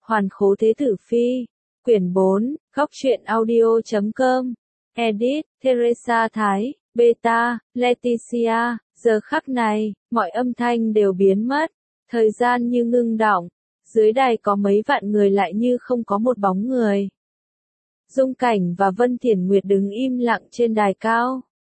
Hoàn khố thế tử phi. Quyển 4, góc truyện audio.com. Edit, Teresa Thái, Beta, Leticia. Giờ khắc này, mọi âm thanh đều biến mất. Thời gian như ngưng đọng. Dưới đài có mấy vạn người lại như không có một bóng người. Dung Cảnh và Vân Thiển Nguyệt đứng im lặng trên đài cao.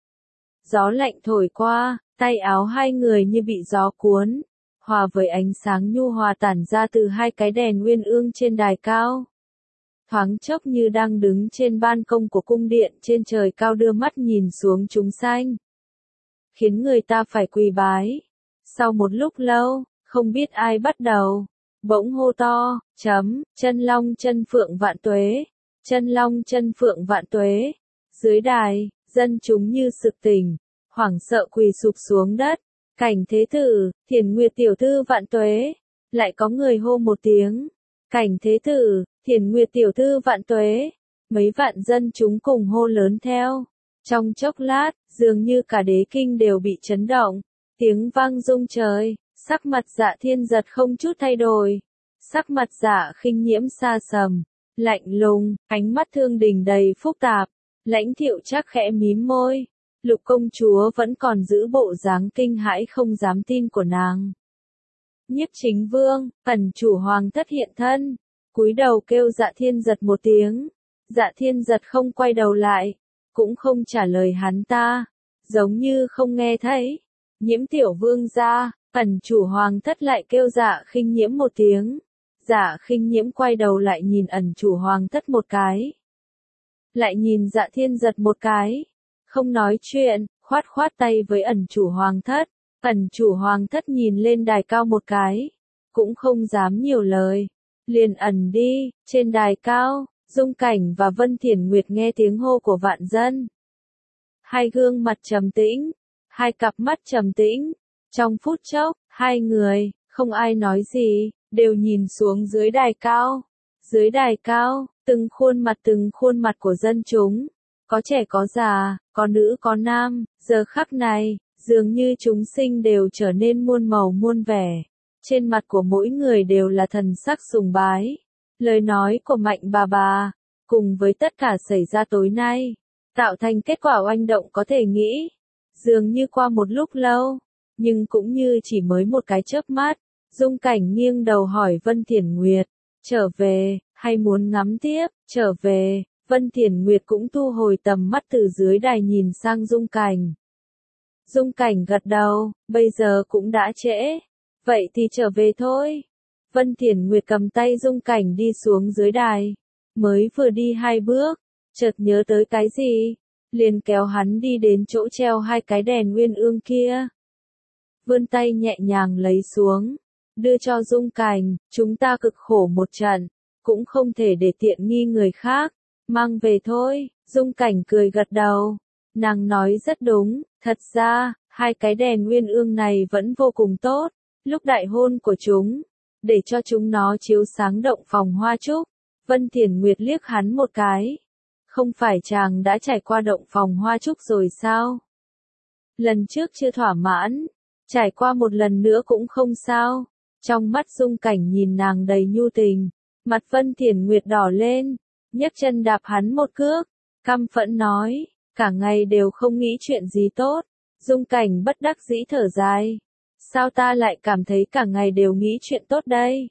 Gió lạnh thổi qua, tay áo hai người như bị gió cuốn, hòa với ánh sáng nhu hòa tản ra từ hai cái đèn uyên ương trên đài cao. Thoáng chốc như đang đứng trên ban công của cung điện trên trời cao đưa mắt nhìn xuống chúng sanh. Khiến người ta phải quỳ bái. Sau một lúc lâu, không biết ai bắt đầu, bỗng hô to, chân long chân phượng vạn tuế, chân long chân phượng vạn tuế. Dưới đài, dân chúng như sực tỉnh, hoảng sợ quỳ sụp xuống đất. Cảnh thế tử, Thiển Nguyệt tiểu thư vạn tuế. Lại có người hô một tiếng. Cảnh thế tử, Thiển Nguyệt tiểu thư vạn tuế. Mấy vạn dân chúng cùng hô lớn theo. Trong chốc lát, dường như cả đế kinh đều bị chấn động. Tiếng vang rung trời, sắc mặt Dạ Thiên Giật không chút thay đổi. Sắc mặt Dạ Khinh Nhiễm xa sầm, lạnh lùng, ánh mắt Thương Đình đầy phức tạp. Lãnh Thiệu Trác khẽ mím môi. Lục công chúa vẫn còn giữ bộ dáng kinh hãi không dám tin của nàng. Nhiếp Chính Vương, ẩn chủ hoàng thất hiện thân, cúi đầu kêu Dạ Thiên Giật một tiếng. Dạ Thiên Giật không quay đầu lại, cũng không trả lời hắn ta, giống như không nghe thấy. Nhiễm tiểu vương gia, ẩn chủ hoàng thất lại kêu Dạ Khinh Nhiễm một tiếng. Dạ Khinh Nhiễm quay đầu lại nhìn ẩn chủ hoàng thất một cái. Lại nhìn Dạ Thiên Giật một cái. Không nói chuyện, khoát tay với ẩn chủ hoàng thất. Ẩn chủ hoàng thất nhìn lên đài cao một cái. Cũng không dám nhiều lời. Liền ẩn đi, trên đài cao, Dung Cảnh và Vân Thiển Nguyệt nghe tiếng hô của vạn dân. Hai gương mặt trầm tĩnh, hai cặp mắt trầm tĩnh. Trong phút chốc, hai người, không ai nói gì, đều nhìn xuống dưới đài cao. Dưới đài cao, từng khuôn mặt của dân chúng. Có trẻ có già, có nữ có nam, giờ khắc này, dường như chúng sinh đều trở nên muôn màu muôn vẻ. Trên mặt của mỗi người đều là thần sắc sùng bái. Lời nói của Mạnh bà, cùng với tất cả xảy ra tối nay, tạo thành kết quả oanh động có thể nghĩ. Dường như qua một lúc lâu, nhưng cũng như chỉ mới một cái chớp mắt, Dung Cảnh nghiêng đầu hỏi Vân Thiển Nguyệt, trở về, hay muốn ngắm tiếp, trở về. Vân Thiển Nguyệt cũng thu hồi tầm mắt từ dưới đài nhìn sang Dung Cảnh. Dung Cảnh gật đầu, bây giờ cũng đã trễ. Vậy thì trở về thôi. Vân Thiển Nguyệt cầm tay Dung Cảnh đi xuống dưới đài. Mới vừa đi hai bước, chợt nhớ tới cái gì, liền kéo hắn đi đến chỗ treo hai cái đèn uyên ương kia. Vươn tay nhẹ nhàng lấy xuống, đưa cho Dung Cảnh, chúng ta cực khổ một trận, cũng không thể để tiện nghi người khác. Mang về thôi, Dung Cảnh cười gật đầu. Nàng nói rất đúng, thật ra, hai cái đèn uyên ương này vẫn vô cùng tốt. Lúc đại hôn của chúng, để cho chúng nó chiếu sáng động phòng hoa trúc. Vân Thiển Nguyệt liếc hắn một cái. Không phải chàng đã trải qua động phòng hoa trúc rồi sao? Lần trước chưa thỏa mãn, trải qua một lần nữa cũng không sao. Trong mắt Dung Cảnh nhìn nàng đầy nhu tình, mặt Vân Thiển Nguyệt đỏ lên. Nhấc chân đạp hắn một cước, căm phẫn nói, cả ngày đều không nghĩ chuyện gì tốt. Dung Cảnh bất đắc dĩ thở dài. Sao ta lại cảm thấy cả ngày đều nghĩ chuyện tốt đây?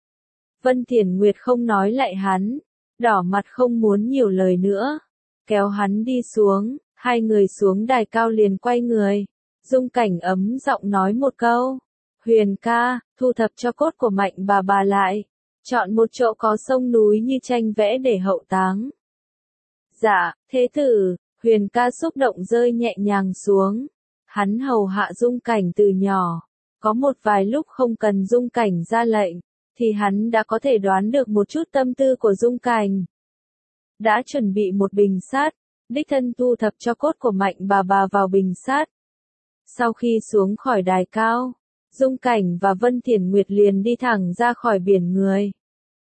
Vân Thiển Nguyệt không nói lại hắn, đỏ mặt không muốn nhiều lời nữa. Kéo hắn đi xuống, hai người xuống đài cao liền quay người. Dung Cảnh ấm giọng nói một câu. Huyền ca, thu thập cho cốt của Mạnh bà lại. Chọn một chỗ có sông núi như tranh vẽ để hậu táng. Dạ, thế tử, Huyền ca xúc động rơi nhẹ nhàng xuống. Hắn hầu hạ Dung Cảnh từ nhỏ. Có một vài lúc không cần Dung Cảnh ra lệnh, thì hắn đã có thể đoán được một chút tâm tư của Dung Cảnh. Đã chuẩn bị một bình sắt, đích thân thu thập cho cốt của Mạnh bà vào bình sắt. Sau khi xuống khỏi đài cao, Dung Cảnh và Vân Thiển Nguyệt liền đi thẳng ra khỏi biển người.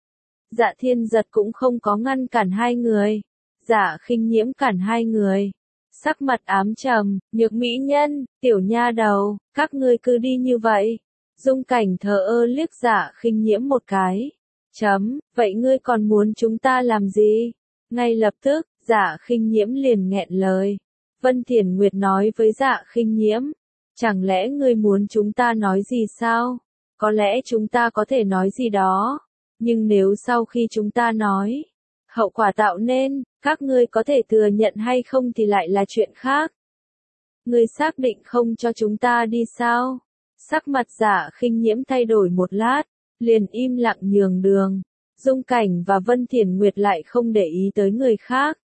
Dạ Thiên Giật cũng không có ngăn cản hai người. Dạ Khinh Nhiễm cản hai người. Sắc mặt ám trầm, Nhược mỹ nhân, tiểu nha đầu, các ngươi cứ đi như vậy. Dung Cảnh thờ ơ liếc Dạ Khinh Nhiễm một cái. Vậy ngươi còn muốn chúng ta làm gì? Ngay lập tức, Dạ Khinh Nhiễm liền nghẹn lời. Vân Thiển Nguyệt nói với Dạ Khinh Nhiễm, chẳng lẽ ngươi muốn chúng ta nói gì sao? Có lẽ chúng ta có thể nói gì đó, nhưng nếu sau khi chúng ta nói, hậu quả tạo nên, các ngươi có thể thừa nhận hay không thì lại là chuyện khác. Ngươi xác định không cho chúng ta đi sao? Sắc mặt Dạ Khinh Nhiễm thay đổi một lát, liền im lặng nhường đường. Dung Cảnh và Vân Thiển Nguyệt lại không để ý tới người khác.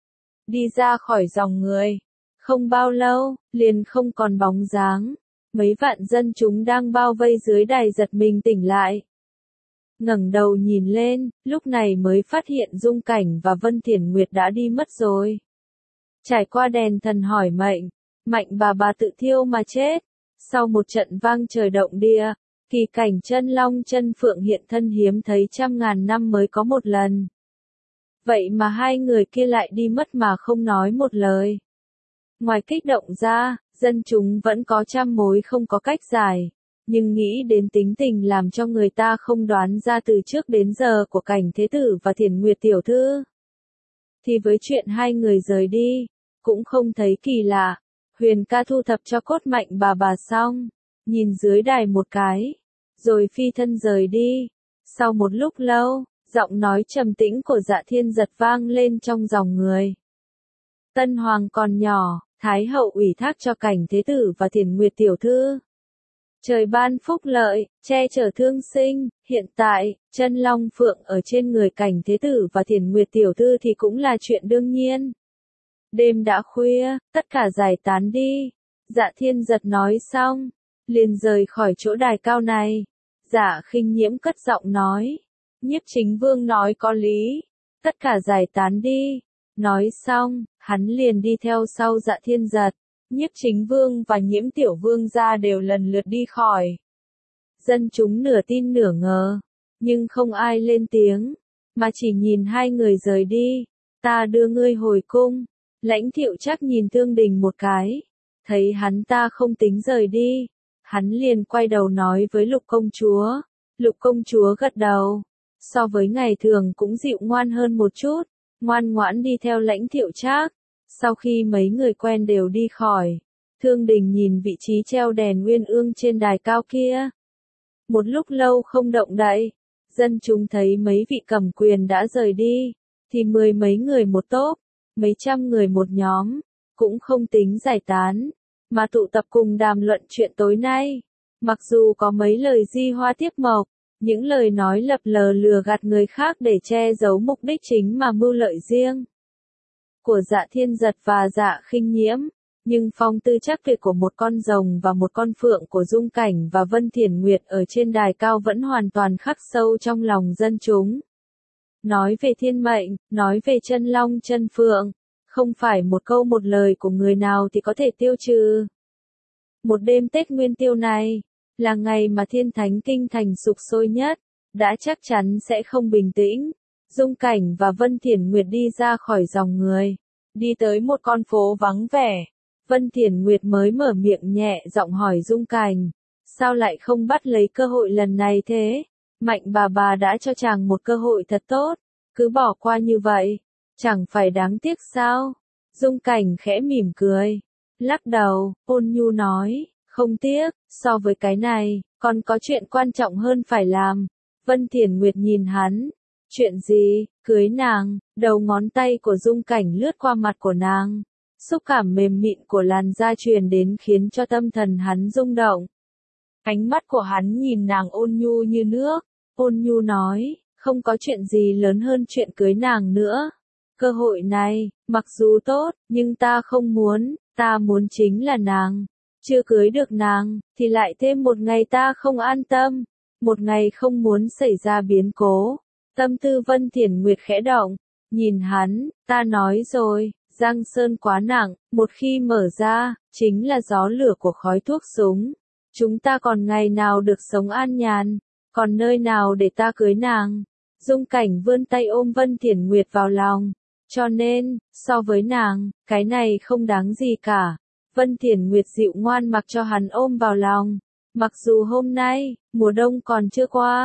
Đi ra khỏi dòng người. Không bao lâu, liền không còn bóng dáng. Mấy vạn dân chúng đang bao vây dưới đài giật mình tỉnh lại. Ngẩng đầu nhìn lên, lúc này mới phát hiện Dung Cảnh và Vân Thiển Nguyệt đã đi mất rồi. Trải qua đèn thần hỏi mệnh, Mạnh bà tự thiêu mà chết. Sau một trận vang trời động địa, kỳ cảnh chân long chân phượng hiện thân hiếm thấy trăm ngàn năm mới có một lần. Vậy mà hai người kia lại đi mất mà không nói một lời. Ngoài kích động ra, dân chúng vẫn có trăm mối không có cách giải, nhưng nghĩ đến tính tình làm cho người ta không đoán ra từ trước đến giờ của Cảnh Thế Tử và Thiển Nguyệt tiểu thư. Thì với chuyện hai người rời đi, cũng không thấy kỳ lạ. Huyền ca thu thập cho cốt Mạnh bà xong, nhìn dưới đài một cái, rồi phi thân rời đi. Sau một lúc lâu, giọng nói trầm tĩnh của Dạ Thiên Giật vang lên trong dòng người. Tân Hoàng còn nhỏ, Thái hậu ủy thác cho Cảnh Thế Tử và Thiển Nguyệt tiểu thư. Trời ban phúc lợi, che chở thương sinh, hiện tại, chân long phượng ở trên người Cảnh Thế Tử và Thiển Nguyệt tiểu thư thì cũng là chuyện đương nhiên. Đêm đã khuya, tất cả giải tán đi. Dạ Thiên Giật nói xong, liền rời khỏi chỗ đài cao này. Dạ Khinh Nhiễm cất giọng nói, Nhiếp Chính Vương nói có lý, tất cả giải tán đi. Nói xong, hắn liền đi theo sau Dạ Thiên Giật. Nhiếp Chính Vương và Nhiễm Tiểu Vương gia đều lần lượt đi khỏi. Dân chúng nửa tin nửa ngờ, nhưng không ai lên tiếng, mà chỉ nhìn hai người rời đi. Ta đưa ngươi hồi cung. Lãnh Thiệu Trác nhìn Thương Đình một cái, thấy hắn ta không tính rời đi, hắn liền quay đầu nói với Lục công chúa. Lục công chúa gật đầu, so với ngày thường cũng dịu ngoan hơn một chút, ngoan ngoãn đi theo Lãnh Thiệu Trác. Sau khi mấy người quen đều đi khỏi, Thương Đình nhìn vị trí treo đèn uyên ương trên đài cao kia. Một lúc lâu không động đậy, dân chúng thấy mấy vị cầm quyền đã rời đi, thì mười mấy người một tốp, mấy trăm người một nhóm, cũng không tính giải tán, mà tụ tập cùng đàm luận chuyện tối nay. Mặc dù có mấy lời di hoa tiếp mộc, những lời nói lập lờ lừa gạt người khác để che giấu mục đích chính mà mưu lợi riêng của Dạ Thiên Giật và Dạ Khinh Nhiễm, nhưng phong tư chắc tuyệt của một con rồng và một con phượng của Dung Cảnh và Vân Thiển Nguyệt ở trên đài cao vẫn hoàn toàn khắc sâu trong lòng dân chúng. Nói về thiên mệnh, nói về chân long chân phượng, không phải một câu một lời của người nào thì có thể tiêu trừ. Một đêm Tết Nguyên Tiêu này, là ngày mà Thiên Thánh Kinh thành sục sôi nhất, đã chắc chắn sẽ không bình tĩnh. Dung Cảnh và Vân Thiển Nguyệt đi ra khỏi dòng người, đi tới một con phố vắng vẻ. Vân Thiển Nguyệt mới mở miệng nhẹ giọng hỏi Dung Cảnh, sao lại không bắt lấy cơ hội lần này thế? Mạnh bà đã cho chàng một cơ hội thật tốt, cứ bỏ qua như vậy, chẳng phải đáng tiếc sao? Dung Cảnh khẽ mỉm cười, lắc đầu, ôn nhu nói, không tiếc, so với cái này, còn có chuyện quan trọng hơn phải làm. Vân Thiển Nguyệt nhìn hắn, chuyện gì? Cưới nàng. Đầu ngón tay của Dung Cảnh lướt qua mặt của nàng, xúc cảm mềm mịn của làn da truyền đến khiến cho tâm thần hắn rung động. Ánh mắt của hắn nhìn nàng ôn nhu như nước, ôn nhu nói, không có chuyện gì lớn hơn chuyện cưới nàng nữa. Cơ hội này, mặc dù tốt, nhưng ta không muốn, ta muốn chính là nàng. Chưa cưới được nàng, thì lại thêm một ngày ta không an tâm, một ngày không muốn xảy ra biến cố. Tâm tư Vân Thiển Nguyệt khẽ động, nhìn hắn, ta nói rồi, Giang Sơn quá nặng, một khi mở ra, chính là gió lửa của khói thuốc súng. Chúng ta còn ngày nào được sống an nhàn, còn nơi nào để ta cưới nàng. Dung Cảnh vươn tay ôm Vân Thiển Nguyệt vào lòng, cho nên, so với nàng, cái này không đáng gì cả. Vân Thiển Nguyệt dịu ngoan mặc cho hắn ôm vào lòng. Mặc dù hôm nay, mùa đông còn chưa qua,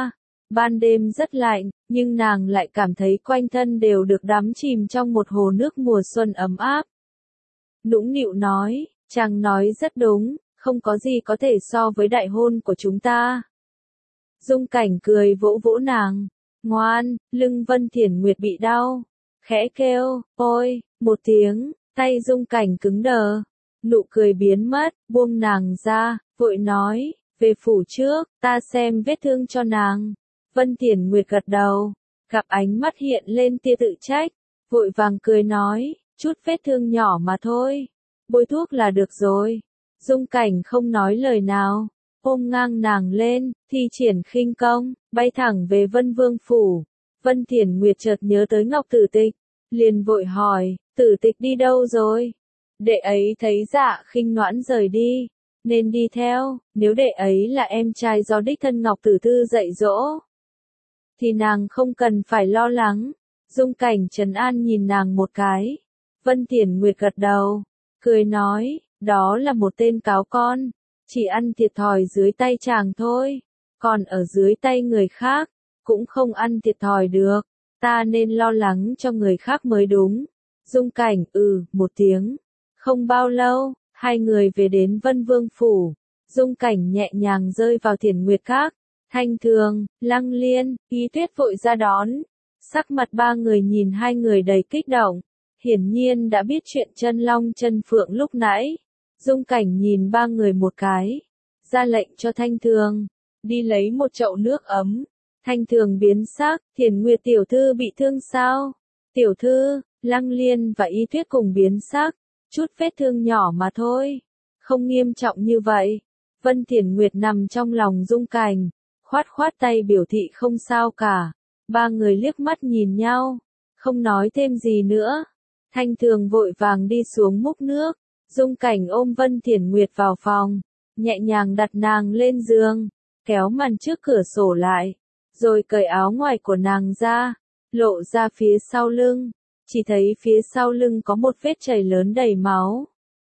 Ban đêm rất lạnh, nhưng nàng lại cảm thấy quanh thân đều được đắm chìm trong một hồ nước mùa xuân ấm áp. Nũng nịu nói, chàng nói rất đúng, không có gì có thể so với đại hôn của chúng ta. Dung Cảnh cười vỗ vỗ nàng, ngoan, lưng Vân Thiển Nguyệt bị đau, khẽ kêu, ôi, một tiếng, tay Dung Cảnh cứng đờ, nụ cười biến mất, buông nàng ra, vội nói, về phủ trước, ta xem vết thương cho nàng. Vân Thiển Nguyệt gật đầu, gặp ánh mắt hiện lên tia tự trách, vội vàng cười nói, chút vết thương nhỏ mà thôi, bôi thuốc là được rồi. Dung Cảnh không nói lời nào, ôm ngang nàng lên, thi triển khinh công, bay thẳng về Vân Vương phủ. Vân Thiển Nguyệt chợt nhớ tới Ngọc Tử Tịch, liền vội hỏi, Tử Tịch đi đâu rồi? Đệ ấy thấy Dạ Khinh Noãn rời đi, nên đi theo, nếu đệ ấy là em trai do đích thân Ngọc Tử Thư dạy dỗ, thì nàng không cần phải lo lắng. Dung Cảnh trấn an nhìn nàng một cái. Vân Thiển Nguyệt gật đầu, cười nói, đó là một tên cáo con, chỉ ăn thiệt thòi dưới tay chàng thôi, còn ở dưới tay người khác, cũng không ăn thiệt thòi được, ta nên lo lắng cho người khác mới đúng. Dung Cảnh một tiếng, không bao lâu, hai người về đến Vân Vương phủ, Dung Cảnh nhẹ nhàng rơi vào Thiển Nguyệt Các, Thanh Thường, Lăng Liên, Ý Tuyết vội ra đón, sắc mặt ba người nhìn hai người đầy kích động, hiển nhiên đã biết chuyện chân long chân phượng lúc nãy. Dung Cảnh nhìn ba người một cái, ra lệnh cho Thanh Thường, đi lấy một chậu nước ấm. Thanh Thường biến sắc, Thiển Nguyệt tiểu thư bị thương sao? Tiểu thư, Lăng Liên và Y Tuyết cùng biến sắc, chút vết thương nhỏ mà thôi, không nghiêm trọng như vậy. Vân Thiển Nguyệt nằm trong lòng Dung Cảnh, khoát khoát tay biểu thị không sao cả. Ba người liếc mắt nhìn nhau, không nói thêm gì nữa. Thanh Thường vội vàng đi xuống múc nước. Dung Cảnh ôm Vân Thiển Nguyệt vào phòng, nhẹ nhàng đặt nàng lên giường, kéo màn trước cửa sổ lại, rồi cởi áo ngoài của nàng ra, lộ ra phía sau lưng, chỉ thấy phía sau lưng có một vết chảy lớn đầy máu.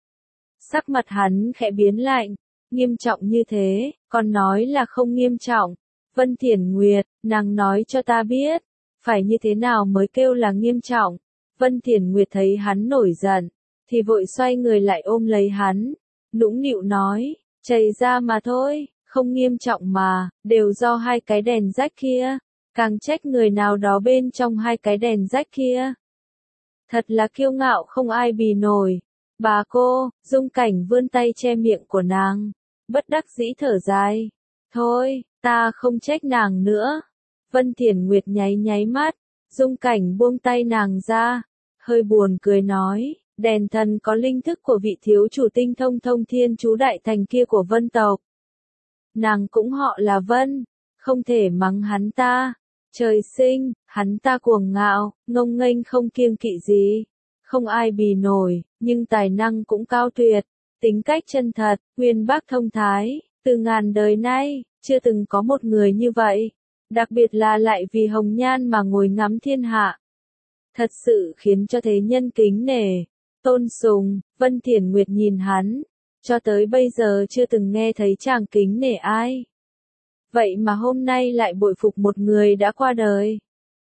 Sắc mặt hắn khẽ biến lạnh, nghiêm trọng như thế, còn nói là không nghiêm trọng. Vân Thiển Nguyệt, nàng nói cho ta biết, phải như thế nào mới kêu là nghiêm trọng. Vân Thiển Nguyệt thấy hắn nổi giận, thì vội xoay người lại ôm lấy hắn, nũng nịu nói, chảy ra mà thôi, không nghiêm trọng mà, đều do hai cái đèn rách kia, càng trách người nào đó bên trong hai cái đèn rách kia. Thật là kiêu ngạo không ai bì nổi. Bà cô, Dung Cảnh vươn tay che miệng của nàng, bất đắc dĩ thở dài. Thôi, ta không trách nàng nữa. Vân Thiển Nguyệt nháy nháy mắt, Dung Cảnh buông tay nàng ra, hơi buồn cười nói, đèn thần có linh thức của vị thiếu chủ tinh thông thông thiên chú đại thành kia của Vân tộc. Nàng cũng họ là Vân, không thể mắng hắn ta. Trời sinh, hắn ta cuồng ngạo, ngông nghênh không kiêng kỵ gì, không ai bì nổi, nhưng tài năng cũng cao tuyệt, tính cách chân thật, uyên bác thông thái, từ ngàn đời nay, chưa từng có một người như vậy, đặc biệt là lại vì hồng nhan mà ngồi ngắm thiên hạ. Thật sự khiến cho thế nhân kính nể, tôn sùng. Vân Thiển Nguyệt nhìn hắn, cho tới bây giờ chưa từng nghe thấy chàng kính nể ai. Vậy mà hôm nay lại bội phục một người đã qua đời.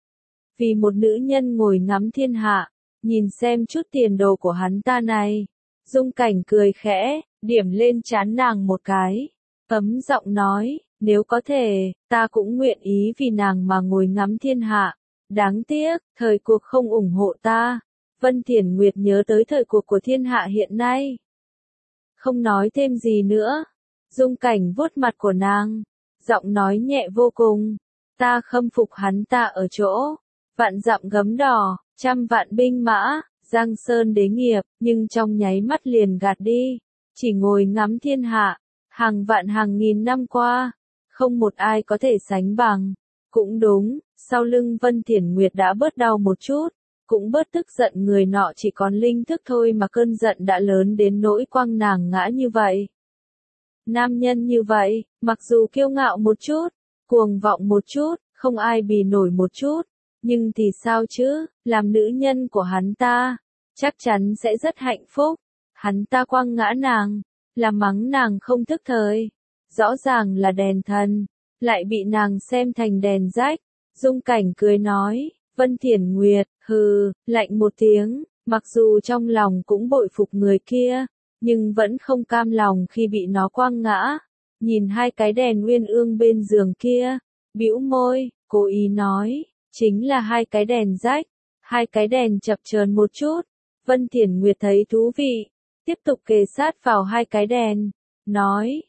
Vì một nữ nhân ngồi ngắm thiên hạ, nhìn xem chút tiền đồ của hắn ta này. Dung Cảnh cười khẽ, điểm lên trán nàng một cái, ấm giọng nói, nếu có thể, ta cũng nguyện ý vì nàng mà ngồi ngắm thiên hạ. Đáng tiếc, thời cuộc không ủng hộ ta. Vân Thiển Nguyệt nhớ tới thời cuộc của thiên hạ hiện nay, không nói thêm gì nữa. Dung Cảnh vuốt mặt của nàng, giọng nói nhẹ vô cùng, ta khâm phục hắn ta ở chỗ, vạn dặm gấm đỏ, trăm vạn binh mã, giang sơn đế nghiệp, nhưng trong nháy mắt liền gạt đi, chỉ ngồi ngắm thiên hạ, hàng vạn hàng nghìn năm qua, không một ai có thể sánh bằng. Cũng đúng, sau lưng Vân Thiển Nguyệt đã bớt đau một chút, cũng bớt tức giận người nọ chỉ còn linh thức thôi mà cơn giận đã lớn đến nỗi quăng nàng ngã như vậy. Nam nhân như vậy, mặc dù kiêu ngạo một chút, cuồng vọng một chút, không ai bì nổi một chút, nhưng thì sao chứ, làm nữ nhân của hắn ta, chắc chắn sẽ rất hạnh phúc. Hắn ta quăng ngã nàng, là mắng nàng không thức thời, rõ ràng là đèn thần, lại bị nàng xem thành đèn rách. Dung Cảnh cười nói, Vân Thiển Nguyệt, hừ, lạnh một tiếng, mặc dù trong lòng cũng bội phục người kia, nhưng vẫn không cam lòng khi bị nó quăng ngã. Nhìn hai cái đèn uyên ương bên giường kia, bĩu môi, cố ý nói, chính là hai cái đèn rách, hai cái đèn chập chờn một chút. Vân Thiển Nguyệt thấy thú vị, tiếp tục kề sát vào hai cái đèn, nói,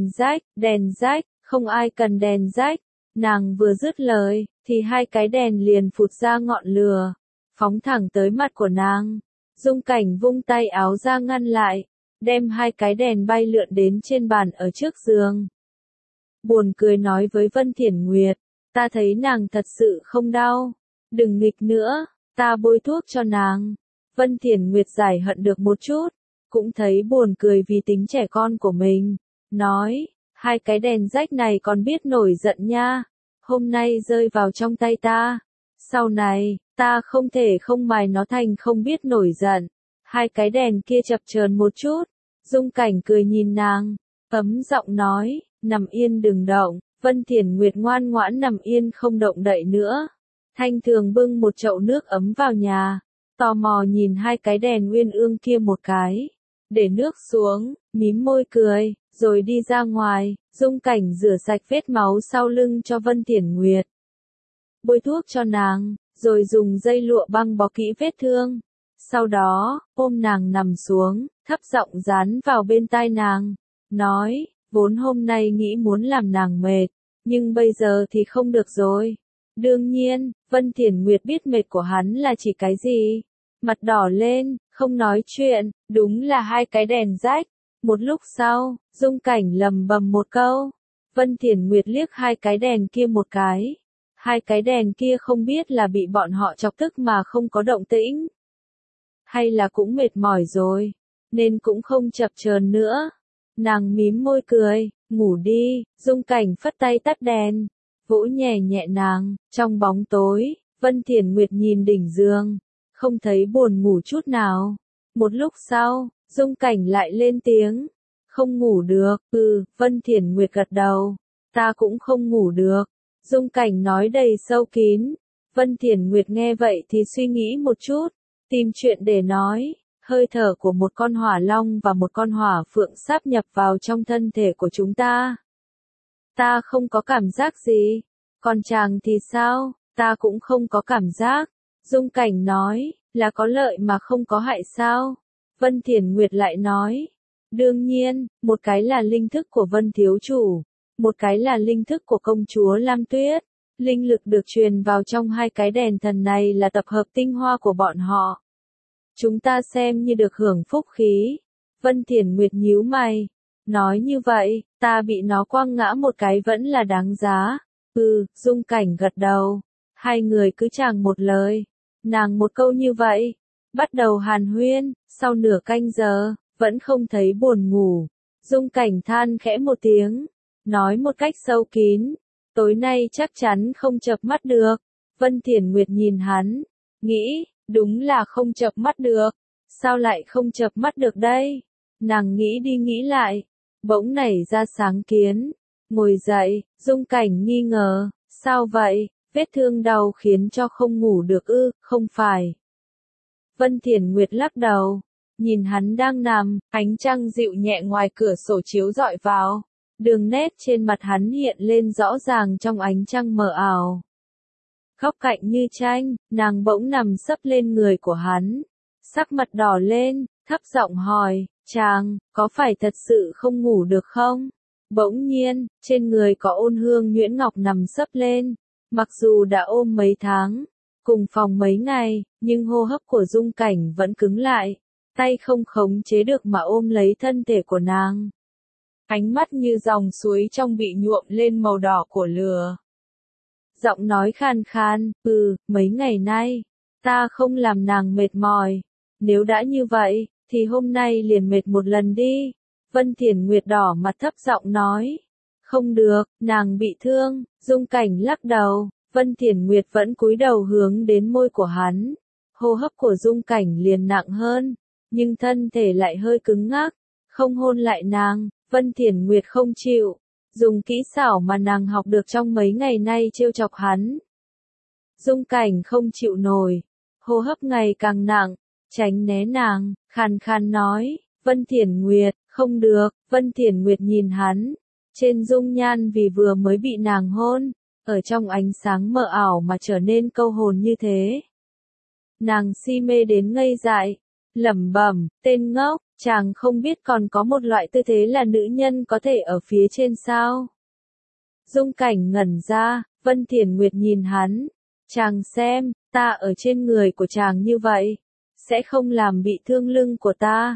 đèn rách, không ai cần đèn rách. Nàng vừa dứt lời, thì hai cái đèn liền phụt ra ngọn lửa, phóng thẳng tới mặt của nàng. Dung Cảnh vung tay áo ra ngăn lại, đem hai cái đèn bay lượn đến trên bàn ở trước giường. Buồn cười nói với Vân Thiển Nguyệt, ta thấy nàng thật sự không đau, đừng nghịch nữa, ta bôi thuốc cho nàng. Vân Thiển Nguyệt giải hận được một chút, cũng thấy buồn cười vì tính trẻ con của mình, nói, hai cái đèn rách này còn biết nổi giận nha, hôm nay rơi vào trong tay ta, sau này, ta không thể không mài nó thành không biết nổi giận. Hai cái đèn kia chập chờn một chút, Dung Cảnh cười nhìn nàng, ấm giọng nói, nằm yên đừng động. Vân Thiển Nguyệt ngoan ngoãn nằm yên không động đậy nữa. Thanh Thường bưng một chậu nước ấm vào nhà, tò mò nhìn hai cái đèn uyên ương kia một cái, để nước xuống, mím môi cười, rồi đi ra ngoài. Dung Cảnh rửa sạch vết máu sau lưng cho Vân Thiển Nguyệt, bôi thuốc cho nàng, rồi dùng dây lụa băng bó kỹ vết thương. Sau đó, ôm nàng nằm xuống, thấp giọng dán vào bên tai nàng, nói, vốn hôm nay nghĩ muốn làm nàng mệt, nhưng bây giờ thì không được rồi. Đương nhiên, Vân Thiển Nguyệt biết mệt của hắn là chỉ cái gì. Mặt đỏ lên, không nói chuyện, đúng là hai cái đèn rách. Một lúc sau, Dung Cảnh lầm bầm một câu. Vân Thiển Nguyệt liếc hai cái đèn kia một cái. Hai cái đèn kia không biết là bị bọn họ chọc tức mà không có động tĩnh, hay là cũng mệt mỏi rồi, nên cũng không chập chờn nữa. Nàng mím môi cười, ngủ đi. Dung Cảnh phất tay tắt đèn, vỗ nhẹ nhẹ nàng. Trong bóng tối, Vân Thiển Nguyệt nhìn đỉnh giường, không thấy buồn ngủ chút nào. Một lúc sau, Dung Cảnh lại lên tiếng, không ngủ được. Vân Thiển Nguyệt gật đầu, ta cũng không ngủ được. Dung Cảnh nói đầy sâu kín. Vân Thiển Nguyệt nghe vậy thì suy nghĩ một chút, tìm chuyện để nói. Hơi thở của một con hỏa long và một con hỏa phượng sáp nhập vào trong thân thể của chúng ta. Ta không có cảm giác gì. Còn chàng thì sao? Ta cũng không có cảm giác. Dung Cảnh nói, là có lợi mà không có hại sao? Vân Thiển Nguyệt lại nói, đương nhiên, một cái là linh thức của Vân Thiếu Chủ, một cái là linh thức của công chúa Lam Tuyết. Linh lực được truyền vào trong hai cái đèn thần này là tập hợp tinh hoa của bọn họ. Chúng ta xem như được hưởng phúc khí. Vân Thiển Nguyệt nhíu mày, nói như vậy, ta bị nó quăng ngã một cái vẫn là đáng giá. Dung Cảnh gật đầu. Hai người cứ chàng một lời, nàng một câu như vậy. Bắt đầu hàn huyên, sau nửa canh giờ, vẫn không thấy buồn ngủ. Dung Cảnh than khẽ một tiếng, nói một cách sâu kín, tối nay chắc chắn không chợp mắt được. Vân Thiển Nguyệt nhìn hắn, nghĩ, đúng là không chợp mắt được. Sao lại không chợp mắt được đây? Nàng nghĩ đi nghĩ lại, bỗng nảy ra sáng kiến. Ngồi dậy, Dung Cảnh nghi ngờ, sao vậy? Vết thương đau khiến cho không ngủ được không phải. Vân Thiển Nguyệt lắc đầu, nhìn hắn đang nằm, ánh trăng dịu nhẹ ngoài cửa sổ chiếu rọi vào. Đường nét trên mặt hắn hiện lên rõ ràng trong ánh trăng mờ ảo. Góc cạnh như tranh, nàng bỗng nằm sấp lên người của hắn. Sắc mặt đỏ lên, thấp giọng hỏi, chàng, có phải thật sự không ngủ được không? Bỗng nhiên, trên người có ôn hương nhuyễn ngọc nằm sấp lên. Mặc dù đã ôm mấy tháng, cùng phòng mấy ngày, nhưng hô hấp của Dung Cảnh vẫn cứng lại. Tay không khống chế được mà ôm lấy thân thể của nàng. Ánh mắt như dòng suối trong bị nhuộm lên màu đỏ của lửa. Giọng nói khan khan, mấy ngày nay, ta không làm nàng mệt mỏi. Nếu đã như vậy, thì hôm nay liền mệt một lần đi. Vân Thiển Nguyệt đỏ mặt thấp giọng nói. Không được, nàng bị thương. Dung Cảnh lắc đầu. Vân Thiển Nguyệt vẫn cúi đầu hướng đến môi của hắn. Hô hấp của Dung Cảnh liền nặng hơn, nhưng thân thể lại hơi cứng ngắc, không hôn lại nàng. Vân Thiển Nguyệt không chịu. dùng kỹ xảo mà nàng học được trong mấy ngày nay trêu chọc hắn. Dung Cảnh không chịu nổi, hô hấp ngày càng nặng, tránh né nàng, khàn khàn nói, Vân Thiển Nguyệt, không được. Vân Thiển Nguyệt nhìn hắn, trên dung nhan vì vừa mới bị nàng hôn, ở trong ánh sáng mờ ảo mà trở nên câu hồn như thế. Nàng si mê đến ngây dại, lẩm bẩm, tên ngốc, chàng không biết còn có một loại tư thế là nữ nhân có thể ở phía trên sao. Dung Cảnh ngẩn ra, Vân Thiển Nguyệt nhìn hắn, chàng xem, ta ở trên người của chàng như vậy, sẽ không làm bị thương lưng của ta.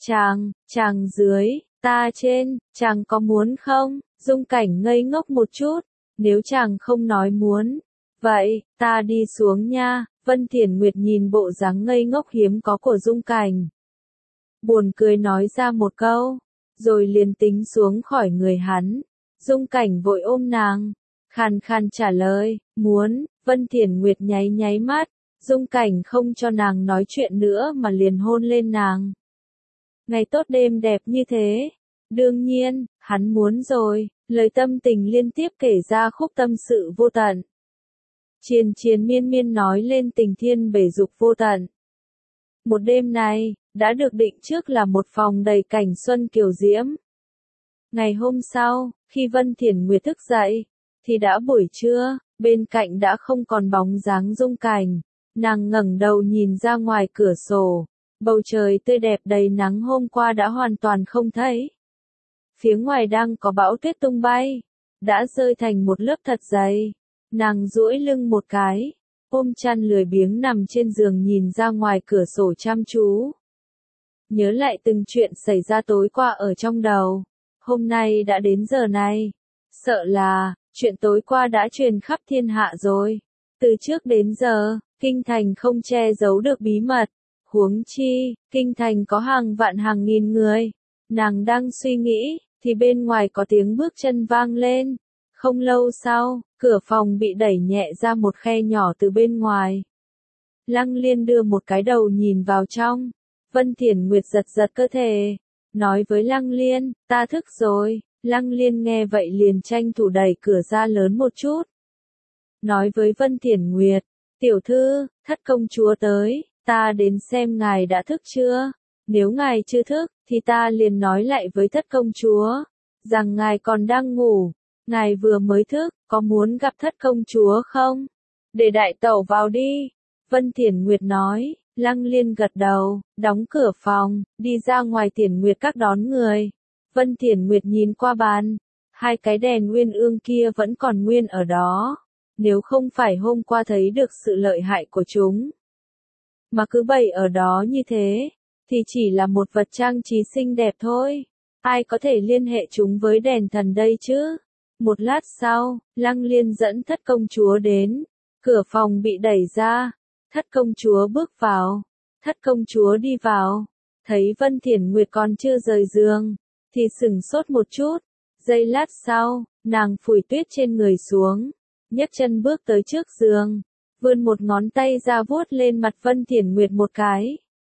Chàng dưới, ta trên, chàng có muốn không? Dung Cảnh ngây ngốc một chút, nếu chàng không nói muốn, vậy, ta đi xuống nha. Vân Thiển Nguyệt nhìn bộ dáng ngây ngốc hiếm có của Dung Cảnh, buồn cười nói ra một câu, rồi liền tính xuống khỏi người hắn. Dung Cảnh vội ôm nàng, khàn khàn trả lời, muốn. Vân Thiển Nguyệt nháy nháy mắt, Dung Cảnh không cho nàng nói chuyện nữa mà liền hôn lên nàng. Ngày tốt đêm đẹp như thế, đương nhiên, hắn muốn rồi, lời tâm tình liên tiếp kể ra khúc tâm sự vô tận. Triền triền miên miên nói lên tình thiên bể dục vô tận. Một đêm này, đã được định trước là một phòng đầy cảnh xuân kiều diễm. Ngày hôm sau, khi Vân Thiển Nguyệt thức dậy, thì đã buổi trưa, bên cạnh đã không còn bóng dáng Dung Cảnh. Nàng ngẩng đầu nhìn ra ngoài cửa sổ, bầu trời tươi đẹp đầy nắng hôm qua đã hoàn toàn không thấy. Phía ngoài đang có bão tuyết tung bay, đã rơi thành một lớp thật dày. Nàng duỗi lưng một cái, ôm chăn lười biếng nằm trên giường nhìn ra ngoài cửa sổ chăm chú. Nhớ lại từng chuyện xảy ra tối qua ở trong đầu. Hôm nay đã đến giờ này. Sợ là, chuyện tối qua đã truyền khắp thiên hạ rồi. Từ trước đến giờ, Kinh Thành không che giấu được bí mật. Huống chi, Kinh Thành có hàng vạn hàng nghìn người. Nàng đang suy nghĩ, thì bên ngoài có tiếng bước chân vang lên. Không lâu sau, cửa phòng bị đẩy nhẹ ra một khe nhỏ từ bên ngoài. Lăng Liên đưa một cái đầu nhìn vào trong. Vân Thiển Nguyệt giật giật cơ thể, nói với Lăng Liên, ta thức rồi. Lăng Liên nghe vậy liền tranh thủ đẩy cửa ra lớn một chút. Nói với Vân Thiển Nguyệt, tiểu thư, thất công chúa tới, ta đến xem ngài đã thức chưa. Nếu ngài chưa thức, thì ta liền nói lại với thất công chúa, rằng ngài còn đang ngủ. Ngài vừa mới thức, có muốn gặp thất công chúa không? Để đại tẩu vào đi. Vân Thiển Nguyệt nói. Lăng Liên gật đầu, đóng cửa phòng, đi ra ngoài Thiển Nguyệt các đón người. Vân Thiển Nguyệt nhìn qua bàn, hai cái đèn nguyên ương kia vẫn còn nguyên ở đó. Nếu không phải hôm qua thấy được sự lợi hại của chúng, mà cứ bày ở đó như thế, thì chỉ là một vật trang trí xinh đẹp thôi. Ai có thể liên hệ chúng với đèn thần đây chứ? Một lát sau, Lăng Liên dẫn thất công chúa đến. Cửa phòng bị đẩy ra. Thất công chúa bước vào. Thất công chúa đi vào. Thấy Vân Thiển Nguyệt còn chưa rời giường. Thì sửng sốt một chút. Giây lát sau, nàng phủi tuyết trên người xuống. Nhấc chân bước tới trước giường. Vươn một ngón tay ra vuốt lên mặt Vân Thiển Nguyệt một cái.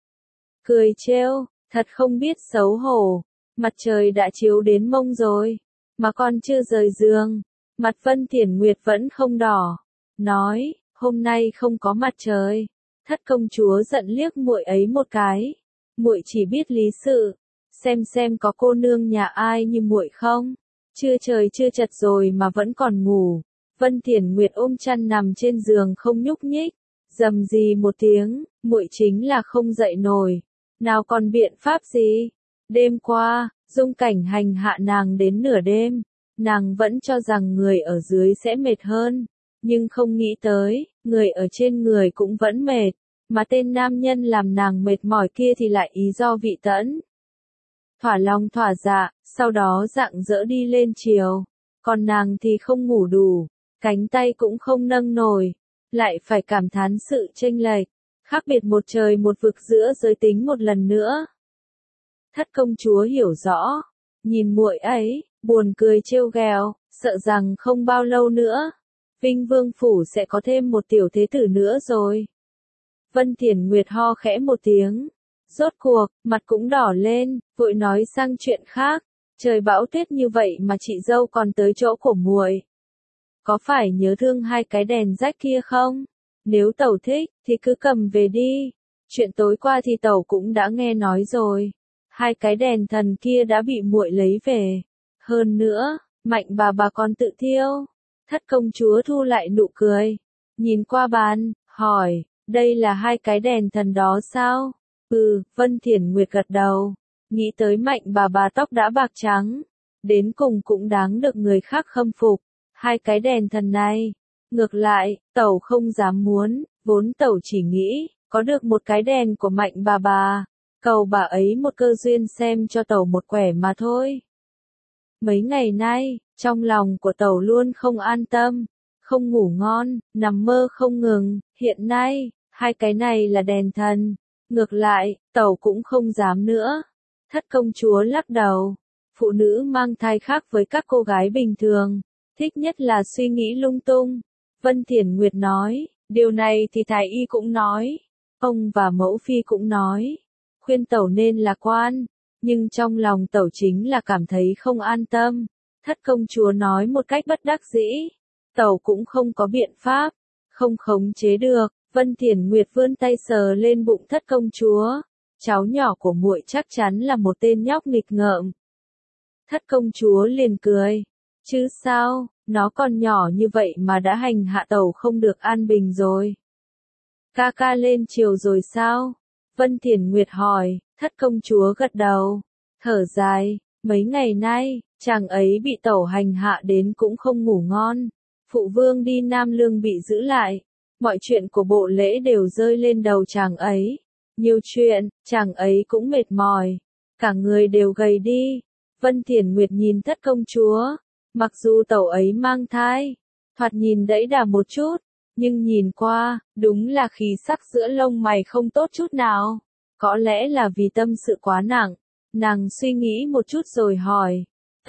Cười trêu, thật không biết xấu hổ. Mặt trời đã chiếu đến mông rồi. Mà con chưa rời giường. Mặt Vân Thiển Nguyệt vẫn không đỏ. Nói, hôm nay không có mặt trời. Thất công chúa giận liếc muội ấy một cái. Muội chỉ biết lý sự. Xem có cô nương nhà ai như muội không. Chưa trời chưa chật rồi mà vẫn còn ngủ. Vân Thiển Nguyệt ôm chăn nằm trên giường không nhúc nhích. Rầm rì một tiếng, muội chính là không dậy nổi. Nào còn biện pháp gì? Đêm qua, Dung Cảnh hành hạ nàng đến nửa đêm. Nàng vẫn cho rằng người ở dưới sẽ mệt hơn. Nhưng không nghĩ tới, người ở trên người cũng vẫn mệt. Mà tên nam nhân làm nàng mệt mỏi kia thì lại ý do vị tẫn. Thỏa lòng thỏa dạ, sau đó rạng rỡ đi lên chiều. Còn nàng thì không ngủ đủ, cánh tay cũng không nâng nổi. Lại phải cảm thán sự chênh lệch, khác biệt một trời một vực giữa giới tính một lần nữa. Thất công chúa hiểu rõ, nhìn muội ấy, buồn cười trêu ghẹo, sợ rằng không bao lâu nữa, Vinh Vương Phủ sẽ có thêm một tiểu thế tử nữa rồi. Vân Thiển Nguyệt ho khẽ một tiếng, rốt cuộc, mặt cũng đỏ lên, vội nói sang chuyện khác, Trời bão tuyết như vậy mà chị dâu còn tới chỗ của muội. Có phải nhớ thương hai cái đèn rách kia không? Nếu tẩu thích, thì cứ cầm về đi. Chuyện tối qua thì tẩu cũng đã nghe nói rồi. Hai cái đèn thần kia đã bị muội lấy về. Hơn nữa, Mạnh bà còn tự thiêu. Thất công chúa thu lại nụ cười. Nhìn qua bàn, hỏi, đây là hai cái đèn thần đó sao? Vân Thiển Nguyệt gật đầu. Nghĩ tới Mạnh bà tóc đã bạc trắng. Đến cùng cũng đáng được người khác khâm phục. Hai cái đèn thần này. Ngược lại, tẩu không dám muốn, vốn tẩu chỉ nghĩ, có được một cái đèn của Mạnh bà. Cầu bà ấy một cơ duyên xem cho tẩu một quẻ mà thôi. Mấy ngày nay, trong lòng của tẩu luôn không an tâm, không ngủ ngon, nằm mơ không ngừng, hiện nay, hai cái này là đèn thần. Ngược lại, tẩu cũng không dám nữa. Thất công chúa lắc đầu. Phụ nữ mang thai khác với các cô gái bình thường, thích nhất là suy nghĩ lung tung. Vân Thiển Nguyệt nói, điều này thì thái y cũng nói, ông và mẫu phi cũng nói, khuyên tẩu nên lạc quan, nhưng trong lòng tẩu chính là cảm thấy không an tâm. Thất công chúa nói một cách bất đắc dĩ, tẩu cũng không có biện pháp, không khống chế được. Vân Thiển Nguyệt vươn tay sờ lên bụng thất công chúa, cháu nhỏ của muội chắc chắn là một tên nhóc nghịch ngợm. Thất công chúa liền cười, chứ sao, nó còn nhỏ như vậy mà đã hành hạ tẩu không được an bình rồi. Ca ca lên chiều rồi sao? Vân Thiển Nguyệt hỏi. Thất công chúa gật đầu, thở dài, mấy ngày nay, chàng ấy bị tẩu hành hạ đến cũng không ngủ ngon. Phụ vương đi Nam Lương bị giữ lại, mọi chuyện của bộ lễ đều rơi lên đầu chàng ấy. Nhiều chuyện, chàng ấy cũng mệt mỏi, cả người đều gầy đi. Vân Thiển Nguyệt nhìn thất công chúa, mặc dù tẩu ấy mang thai, thoạt nhìn đẫy đà một chút, nhưng nhìn qua, đúng là khí sắc giữa lông mày không tốt chút nào. Có lẽ là vì tâm sự quá nặng, nàng suy nghĩ một chút rồi hỏi,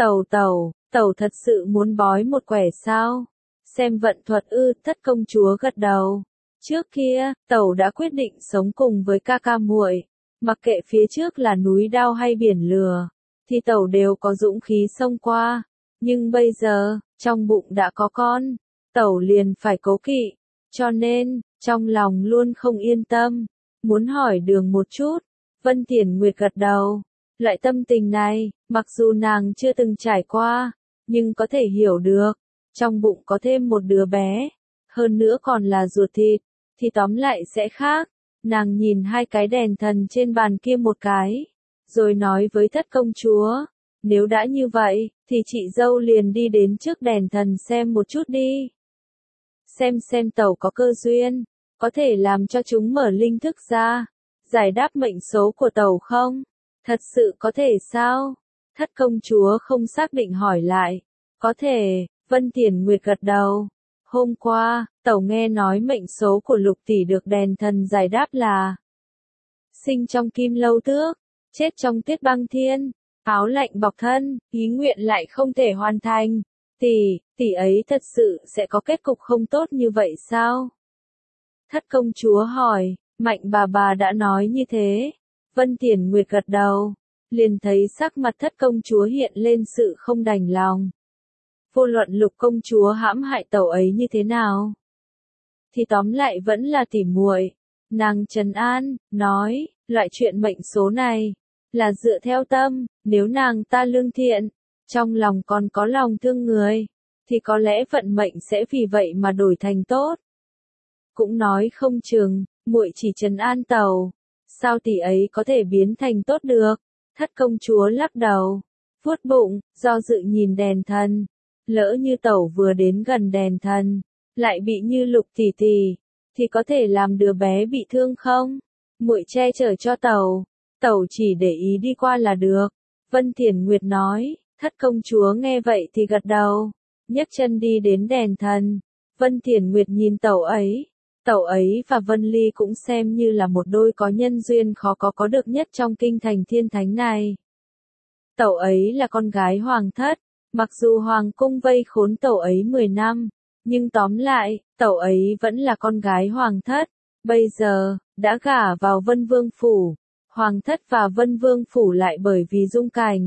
tẩu thật sự muốn bói một quẻ sao? Xem vận thuật ư? Thất công chúa gật đầu. Trước kia, tẩu đã quyết định sống cùng với ca ca muội, mặc kệ phía trước là núi đao hay biển lửa, thì tẩu đều có dũng khí xông qua. Nhưng bây giờ, trong bụng đã có con, tẩu liền phải cố kỵ, cho nên, trong lòng luôn không yên tâm, muốn hỏi đường một chút. Vân Thiển Nguyệt gật đầu. Loại tâm tình này, mặc dù nàng chưa từng trải qua, nhưng có thể hiểu được. Trong bụng có thêm một đứa bé, hơn nữa còn là ruột thịt, thì tóm lại sẽ khác. Nàng nhìn hai cái đèn thần trên bàn kia một cái, rồi nói với thất công chúa, nếu đã như vậy, thì chị dâu liền đi đến trước đèn thần xem một chút đi. Xem tẩu có cơ duyên, có thể làm cho chúng mở linh thức ra, giải đáp mệnh số của tẩu không? Thật sự có thể sao? Thất công chúa không xác định hỏi lại. Có thể, Vân Thiển Nguyệt gật đầu. Hôm qua, tẩu nghe nói mệnh số của Lục tỷ được đèn thần giải đáp là sinh trong Kim Lâu Tước, chết trong Tuyết Băng Thiên, áo lạnh bọc thân, ý nguyện lại không thể hoàn thành. Tỷ ấy thật sự sẽ có kết cục không tốt như vậy sao? Thất công chúa hỏi. Mạnh bà đã nói như thế. Vân Thiển Nguyệt gật đầu, liền thấy sắc mặt thất công chúa hiện lên sự không đành lòng. Vô luận Lục công chúa hãm hại tẩu ấy như thế nào, thì tóm lại vẫn là tỉ muội. Nàng trấn an, nói, loại chuyện mệnh số này, là dựa theo tâm, nếu nàng ta lương thiện, trong lòng còn có lòng thương người, thì có lẽ vận mệnh sẽ vì vậy mà đổi thành tốt. Cũng nói không chừng, muội chỉ trấn an tẩu, sao tỷ ấy có thể biến thành tốt được? Thất công chúa lắc đầu, vuốt bụng, do dự nhìn đèn thần. Lỡ như tẩu vừa đến gần đèn thần, lại bị như Lục tỷ thì có thể làm đứa bé bị thương không? Muội che chở cho tẩu chỉ để ý đi qua là được. Vân Thiển Nguyệt nói. Thất công chúa nghe vậy thì gật đầu, nhấc chân đi đến đèn thần. Vân Thiển Nguyệt nhìn tẩu ấy và Vân Ly cũng xem như là một đôi có nhân duyên khó có được nhất trong kinh thành thiên thánh này. Tẩu ấy là con gái hoàng thất, mặc dù hoàng cung vây khốn tẩu ấy 10 năm, nhưng tóm lại, tẩu ấy vẫn là con gái hoàng thất, bây giờ, đã gả vào Vân Vương Phủ. Hoàng thất và Vân Vương Phủ lại bởi vì dung cảnh,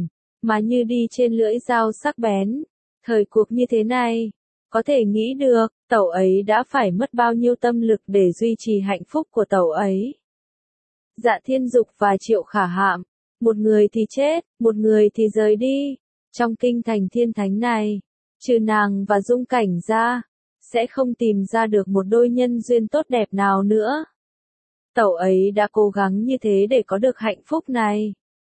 mà như đi trên lưỡi dao sắc bén. Thời cuộc như thế này, có thể nghĩ được, tẩu ấy đã phải mất bao nhiêu tâm lực để duy trì hạnh phúc của tẩu ấy. Dạ Thiên Dục và Triệu Khả Hạm, một người thì chết, một người thì rời đi. Trong kinh thành thiên thánh này, trừ nàng và Dung Cảnh ra, sẽ không tìm ra được một đôi nhân duyên tốt đẹp nào nữa. Tẩu ấy đã cố gắng như thế để có được hạnh phúc này,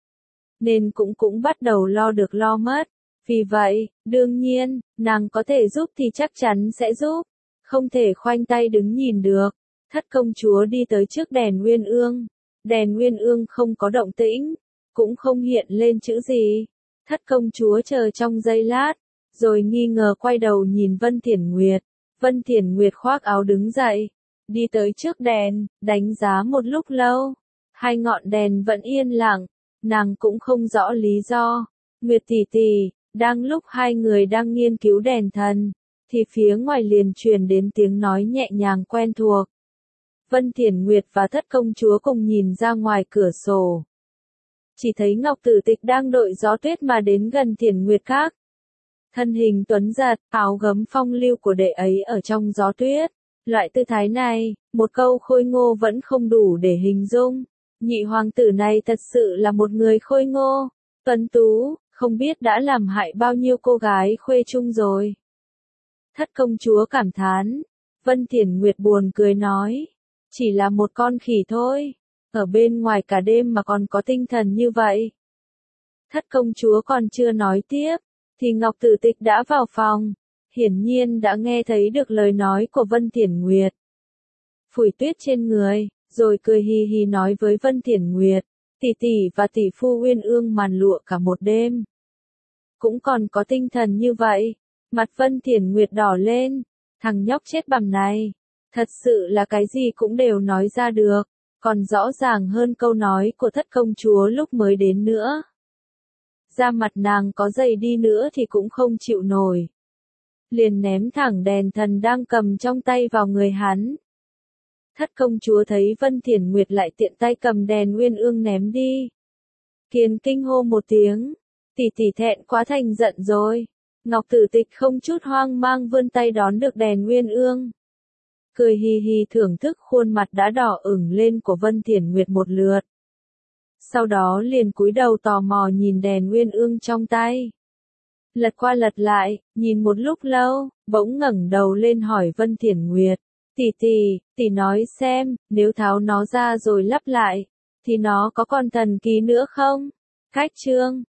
nên cũng bắt đầu lo được lo mất. Vì vậy, đương nhiên, nàng có thể giúp thì chắc chắn sẽ giúp, không thể khoanh tay đứng nhìn được. Thất công chúa đi tới trước đèn Nguyên Ương. Đèn Nguyên Ương không có động tĩnh, cũng không hiện lên chữ gì. Thất công chúa chờ trong giây lát, rồi nghi ngờ quay đầu nhìn Vân Thiển Nguyệt. Vân Thiển Nguyệt khoác áo đứng dậy, đi tới trước đèn, đánh giá một lúc lâu. Hai ngọn đèn vẫn yên lặng, nàng cũng không rõ lý do. Nguyệt tỷ tỷ, đang lúc hai người đang nghiên cứu đèn thần, thì phía ngoài liền truyền đến tiếng nói nhẹ nhàng quen thuộc. Vân Thiển Nguyệt và Thất công chúa cùng nhìn ra ngoài cửa sổ. Chỉ thấy Ngọc Tử Tịch đang đội gió tuyết mà đến gần Thiển Nguyệt các. Thân hình tuấn giật, áo gấm phong lưu của đệ ấy ở trong gió tuyết. Loại tư thái này, một câu khôi ngô vẫn không đủ để hình dung. Nhị hoàng tử này thật sự là một người khôi ngô, tuấn tú, không biết đã làm hại bao nhiêu cô gái khuê trung rồi. Thất công chúa cảm thán. Vân Thiển Nguyệt buồn cười nói. Chỉ là một con khỉ thôi, ở bên ngoài cả đêm mà còn có tinh thần như vậy. Thất công chúa còn chưa nói tiếp, thì Ngọc Tử Tịch đã vào phòng, hiển nhiên đã nghe thấy được lời nói của Vân Thiển Nguyệt. Phủi tuyết trên người, rồi cười hì hì nói với Vân Thiển Nguyệt, tỷ tỷ và tỷ phu uyên ương màn lụa cả một đêm. Cũng còn có tinh thần như vậy. Mặt Vân Thiển Nguyệt đỏ lên, thằng nhóc chết bằm này. Thật sự là cái gì cũng đều nói ra được, còn rõ ràng hơn câu nói của Thất công chúa lúc mới đến nữa. Da mặt nàng có dày đi nữa thì cũng không chịu nổi. Liền ném thẳng đèn thần đang cầm trong tay vào người hắn. Thất công chúa thấy Vân Thiển Nguyệt lại tiện tay cầm đèn Nguyên Ương ném đi. Kiền kinh hô một tiếng, tỷ tỷ thẹn quá thành giận rồi. Ngọc Tử Tịch không chút hoang mang vươn tay đón được đèn Nguyên Ương. Cười hì hì thưởng thức khuôn mặt đã đỏ ửng lên của Vân Thiển Nguyệt một lượt. Sau đó liền cúi đầu tò mò nhìn đèn Nguyên Ương trong tay. Lật qua lật lại, nhìn một lúc lâu, bỗng ngẩng đầu lên hỏi Vân Thiển Nguyệt. Tỷ nói xem, nếu tháo nó ra rồi lắp lại, thì nó có còn thần ký nữa không? Cách chương